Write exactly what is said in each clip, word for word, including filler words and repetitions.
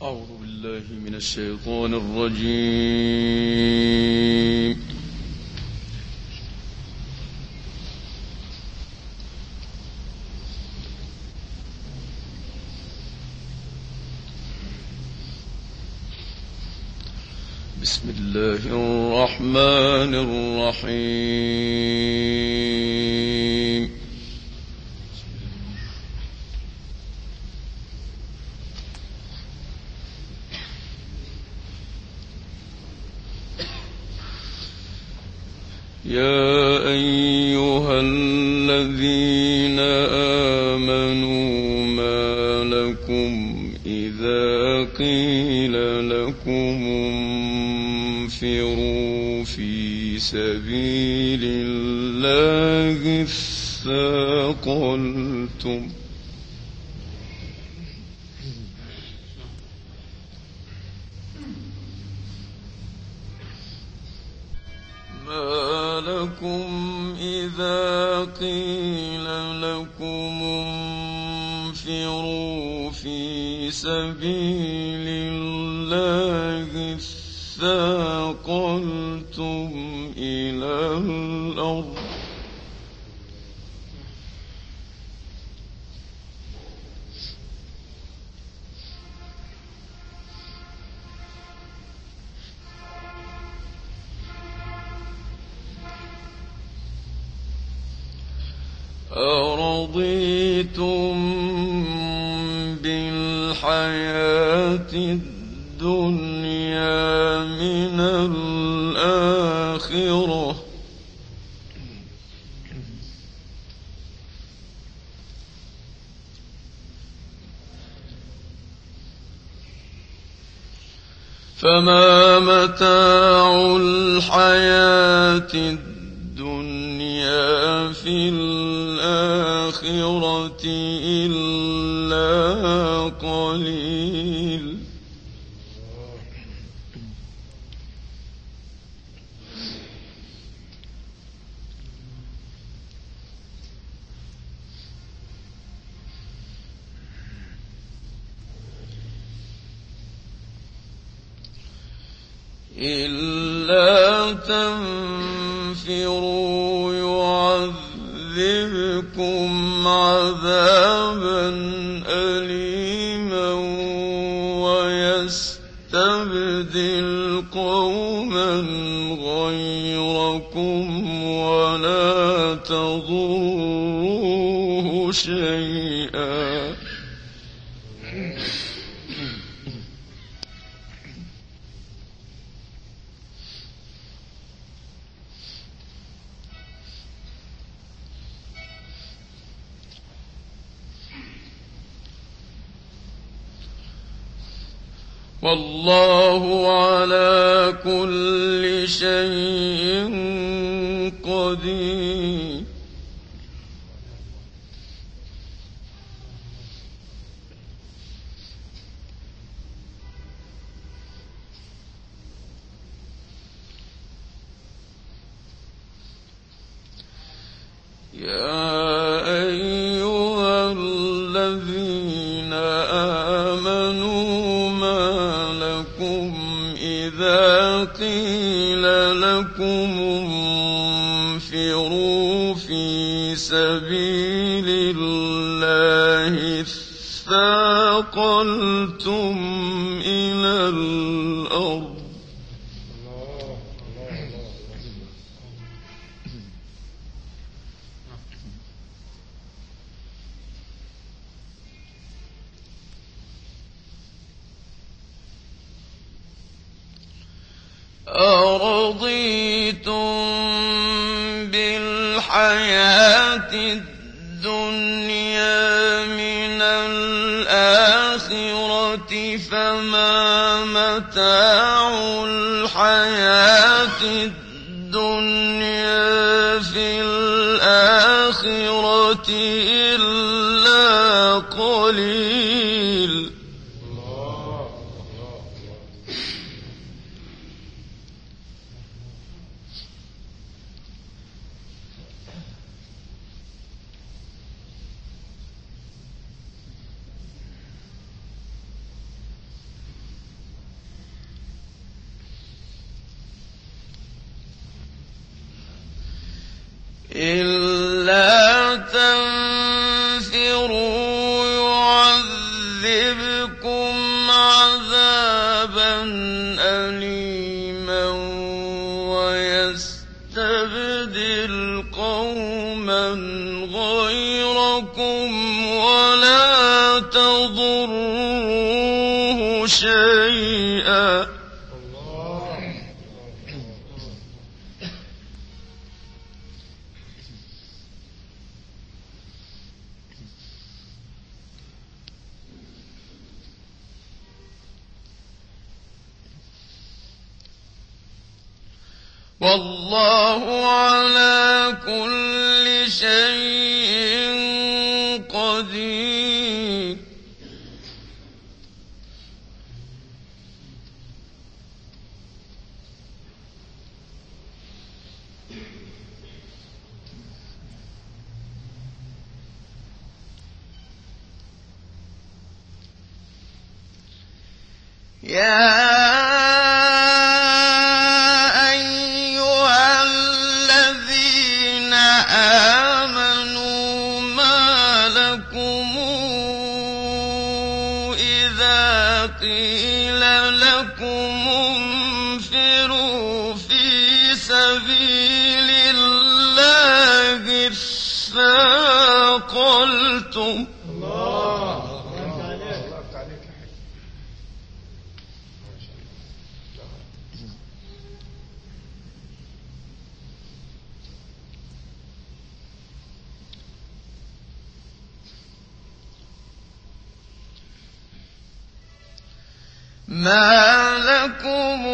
أعوذ بالله من الشيطان الرجيم. بسم الله الرحمن الرحيم. يا أيها الذين آمنوا ما لكم إذا قيل لكم انفروا في سبيل الله اثاقلتم ما لكم إذا قيل لكم انفروا في سبيل الله اثاقلتم إلى الأرض أرضيتم بالحياة الدنيا من الآخرة فما متاع الحياة الدنيا في الآخرة إلا قليل إلا تنفروا يعذبكم عذابا أليما ويستبدل قوما غيركم ولا تضروه شيئا والله على كل شيء قدير يا أيها الذين آمنوا ما لكم إذا قيل لكم انفروا في سبيل الله اثاقلتم إلى الأرض أرضيتم بالحياة الدنيا من الآخرة فما متاع الحياة الدنيا في الآخرة إلا قليل تضروه شيئا والله على كل شيء قدير. يا قيل لكم انفروا في سبيل الله اثاقلتم ما لكم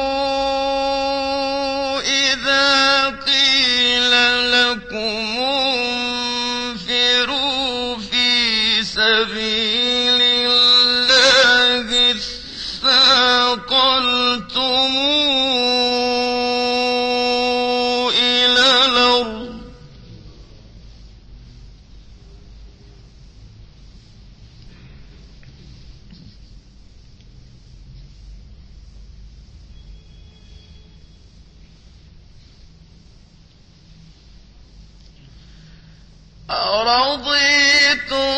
إذا قيل لكم انفروا في سبيل الله اثاقلتم إلى الأرض أرضيتم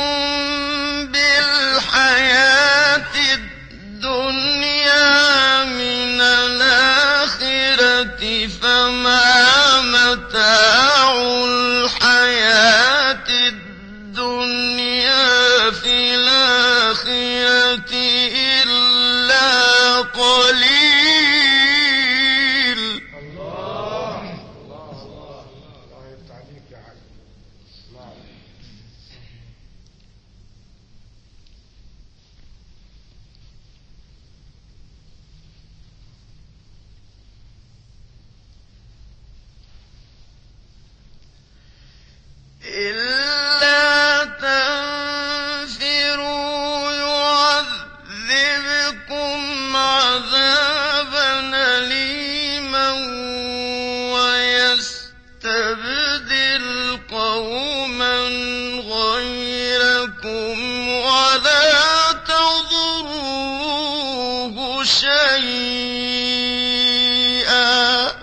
بالحياة الدنيا من الآخرة فما متاع الحياة الدنيا في الآخرة إلا قليل. إلا تنفروا يعذبكم عذابا أليما ويستبدل قوما غيركم ولا تضروه شيئا.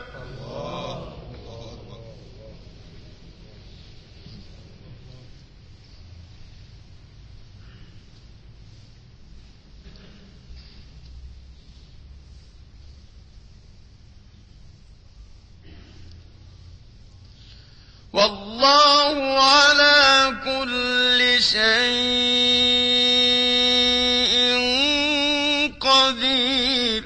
والله على كل شيء قدير.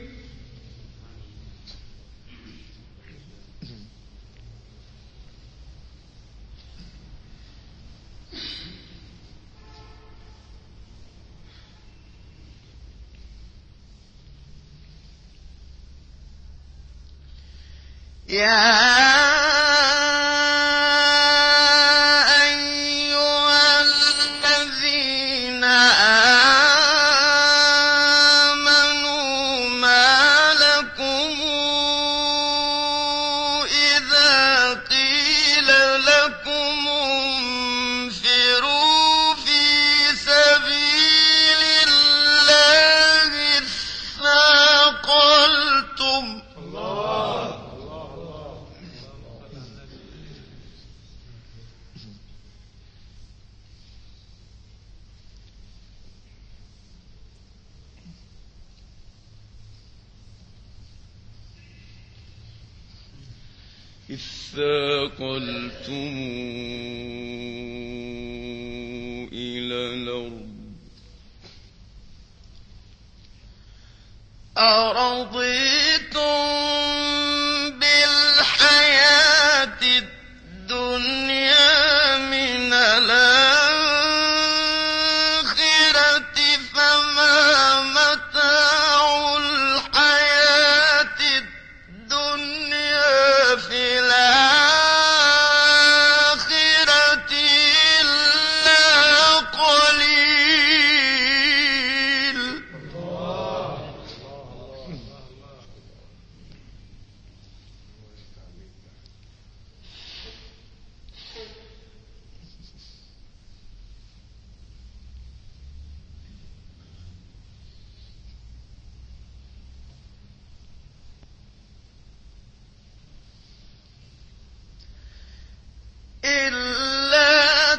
يا إذ ثاقلتم إلى الأرض أَرَضِيتُم بِالْحَيَاةِ الدُّنْيَا مِنَ الْآخِرَةِ فَمَا مَتَاعُ الْحَيَاةِ الدُّنْيَا فِي الْآخِرَةِ إِلَّا قَلِيلٌ. إِلَّا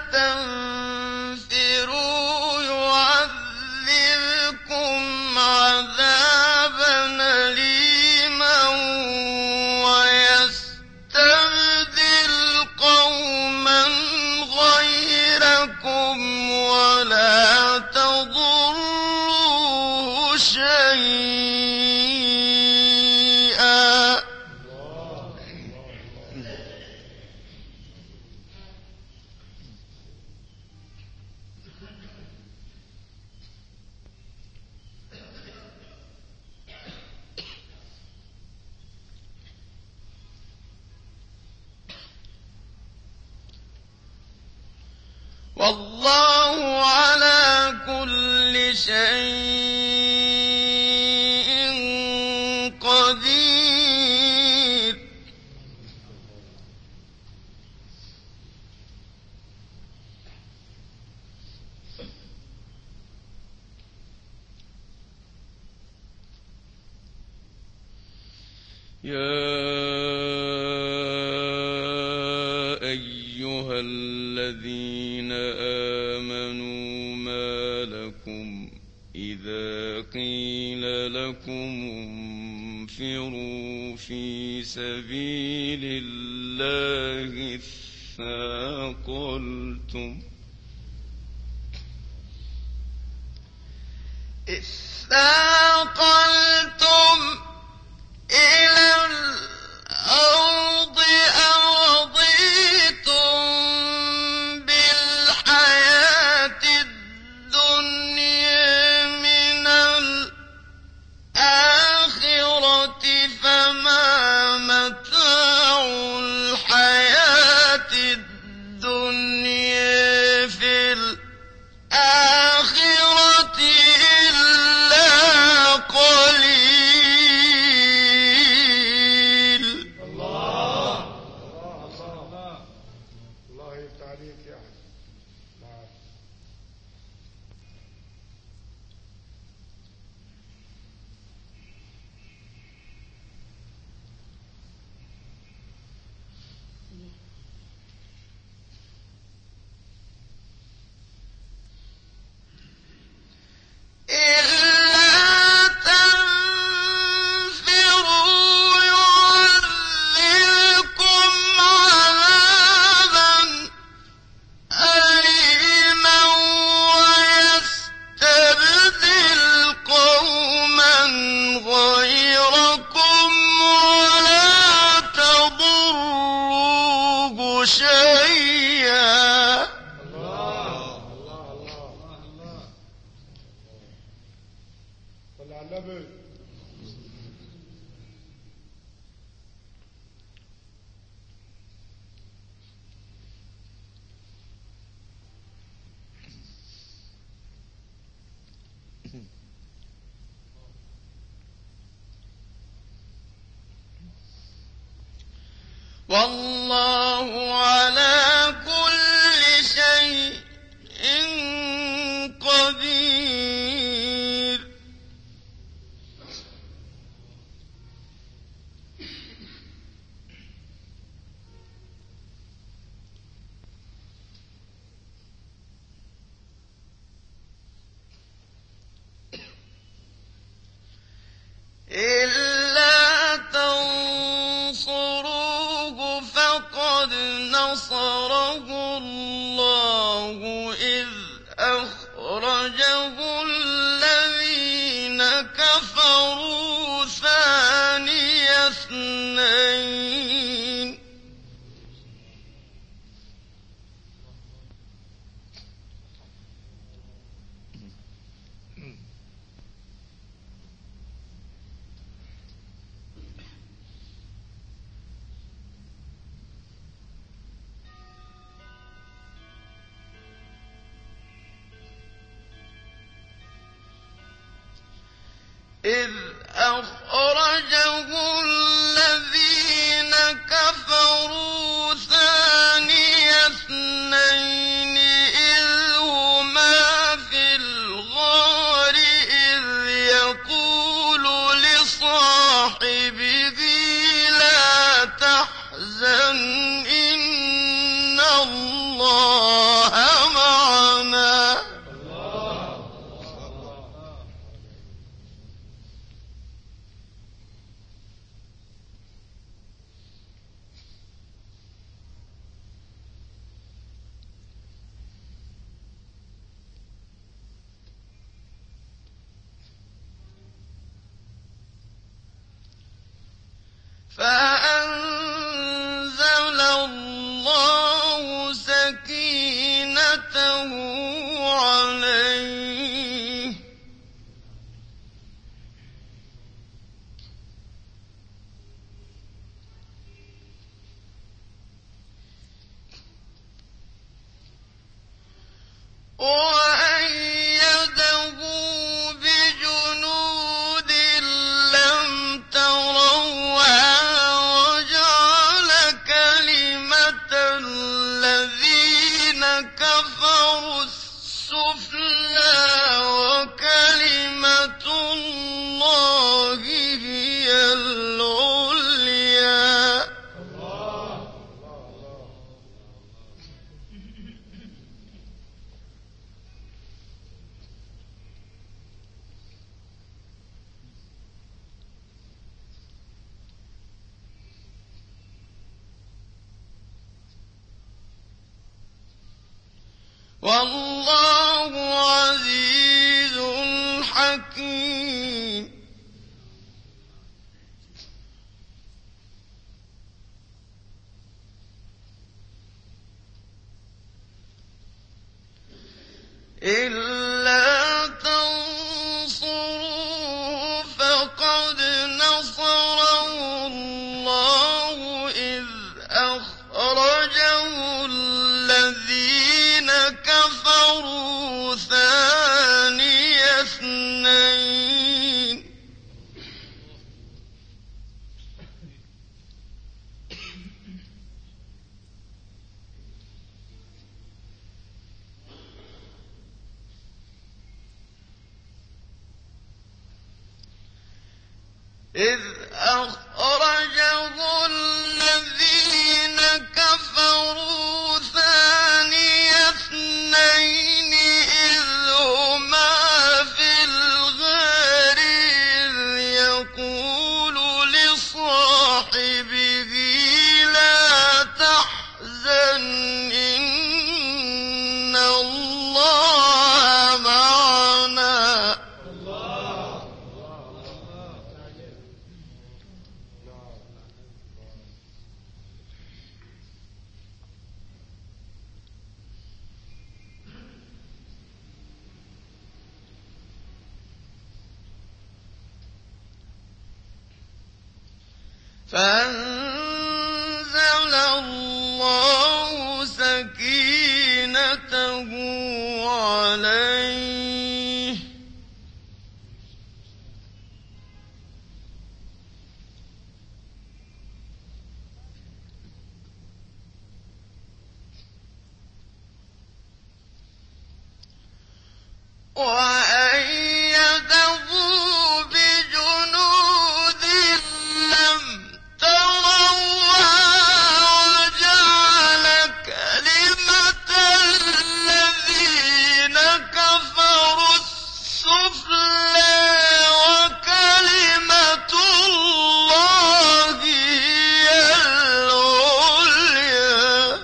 تَنفِرُوا يُعَذِّبْكُمْ عَذَابًا أَلِيمًا وَيَسْتَبْدِلْ قَوْمًا غَيْرَكُمْ وَلَا تَضُرُّوهُ شَيْئًا. وَاللَّهُ عَلَىٰ كُلِّ شَيْءٍ قَدِيرٌ. يَا أَيُّهَا الَّذِينَ آمَنُوا مَا لَكُمْ إِذَا قِيلَ لَكُمُ انفِرُوا فِي سَبِيلِ اللَّهِ اثَّاقَلْتُمْ اثَّاقَلْتُمْ إِلَى الْأَرْضِ أَرَضِيتُم بِالْحَيَاةِ الدُّنْيَا مِنَ الْآخِرَةِ فَمَا مَتَاعُ الْحَيَاةِ الدُّنْيَا فِي الْآخِرَةِ إِلَّا قَلِيلٌ. إِلَّا تَنفِرُوا يُعَذِّبْكُمْ عَذَابًا أَلِيمًا وَيَسْتَبْدِلْ قَوْمًا غَيْرَكُمْ وَلَا تَضُرُّوهُ شَيْئًا. وَاللَّهُ عَلَىٰ كُلِّ شَيْءٍ قَدِيرٌ. إِلَّا تَنصُرُوهُ فَقَدْ نَصَرَهُ اللَّهُ إِذْ أَخْرَجَهُ الَّذِينَ كَفَرُوا إذ أخرجه الذين كفروا ثاني اثنين إذ هما في الغار إذ يقول لصاحبه لا تحزن إن الله معنا. فأنزل الله سكينته عليه وأيده بجنود لم تروها وجعل كلمة الذين كفروا السفلى وكلمة الله هي العليا. والله عزيز حكيم. إلا تنصروه فقد نصره الله إذ أخرجه الذين كفروا ثاني اثنين إذ أخرجه الذين كفروا ثاني اثنين إذ هما في الغار إذ يقول لصاحبه لا تحزن إن الله معنا. فأنزل الله سكينته عليه وأيده بجنود لم تروها وجعل كلمة الذين كفروا السفلى وكلمة الله هي العليا.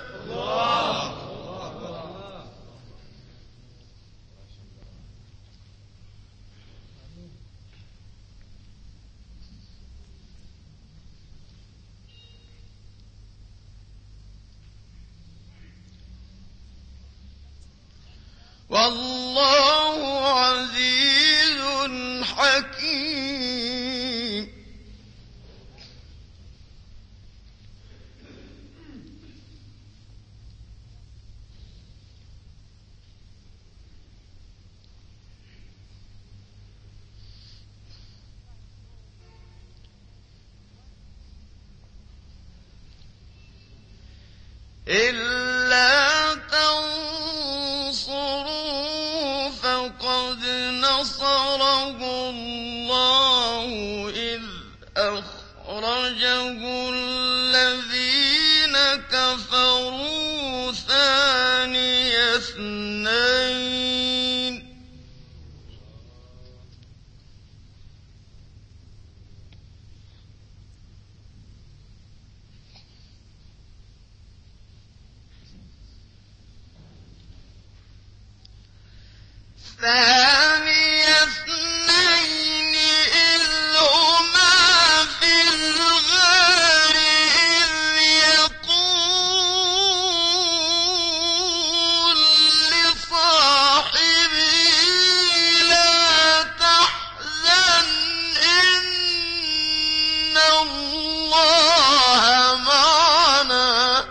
والله عزيز حكيم. إلا تنصروا فقد نصره الله إذ أخرجه الذين كفروا ثاني اثنين ثاني اثنين إذ هما في الغار إذ يقول لصاحبه لا تحزن إن الله معنا.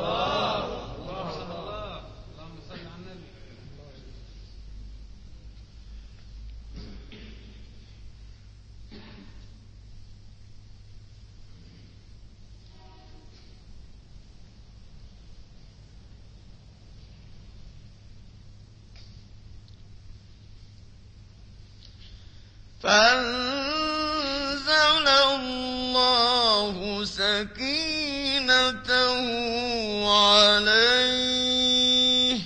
فأنزل الله سكينته عليه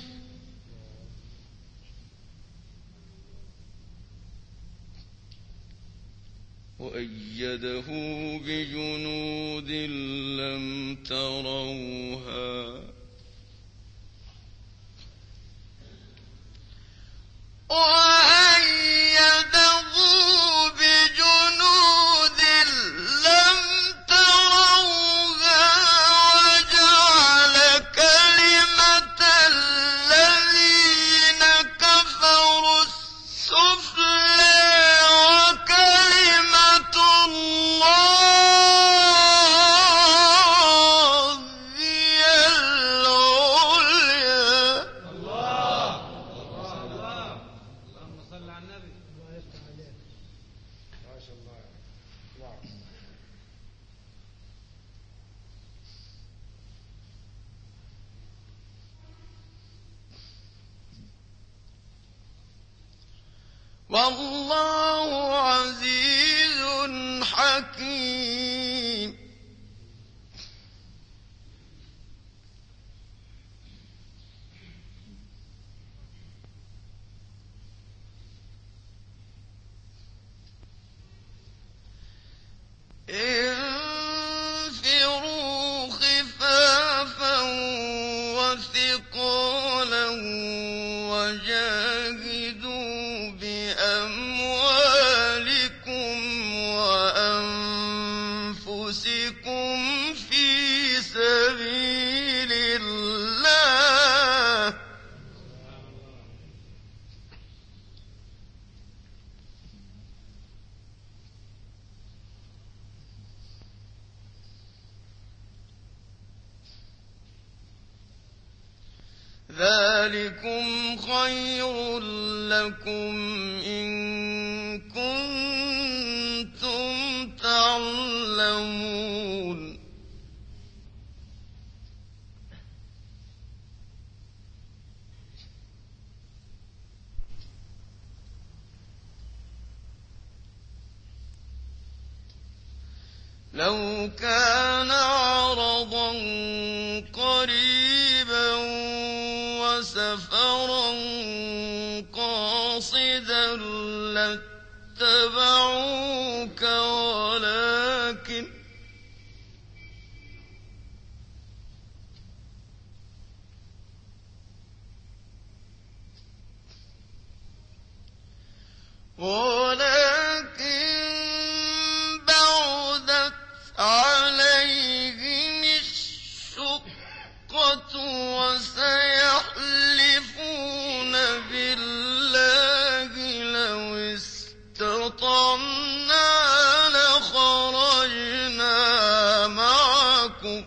وأيده بجنود لم تروها وأيده بجنود لم تروها وجعل كلمة الذين كفروا السفلى وكلمة الله هي العليا. والله عزيز حكيم. انفروا خفافا وثقالا وجاهدوا بأموالكم وأنفسكم في سبيل الله ذلكم خير لكم إن كنتم تعلمون. لو كان عرضا قريبا وسفرا قاصدا لاتبعوك ولكن ولكن بعدت عليهم الشقة وسيحلفون بالله لو استطعنا لخرجنا معكم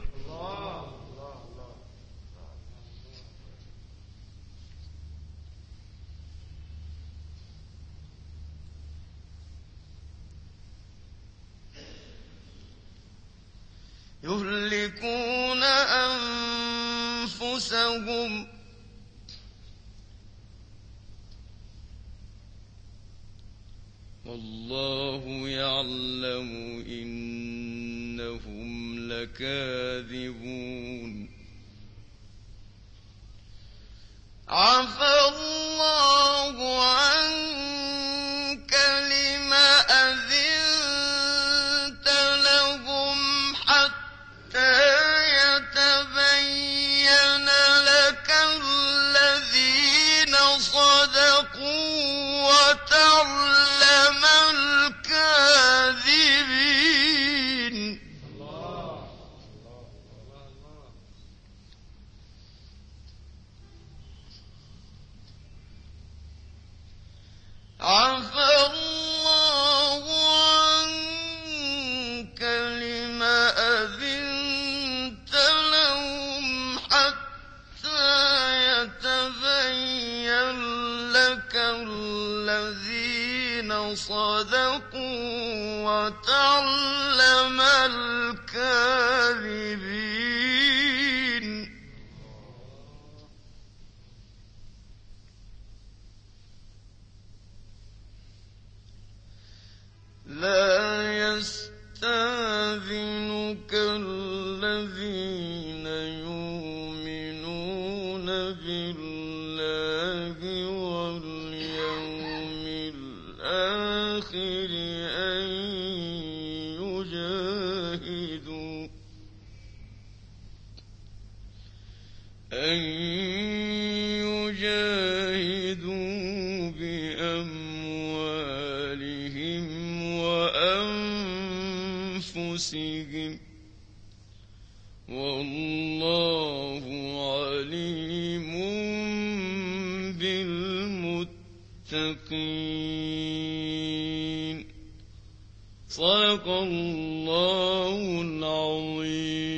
يهلكون أنفسهم أنفسهم والله يعلم إنهم لكاذبون عفى الله عنك لم أذنت لهم حتى يتبين لك الذين صدقوا وتعلم الكاذبين عفى الله عنك لم أذنت لهم حتى يتبين لك الذين صدقوا وتعلم الكاذبين لا يستأذنك الذين يؤمنون بالله واليوم الآخر أن يجاهدوا أن يجاهدوا بأموالهم وأنفسهم والله عليم بالمتقين صدق الله العظيم.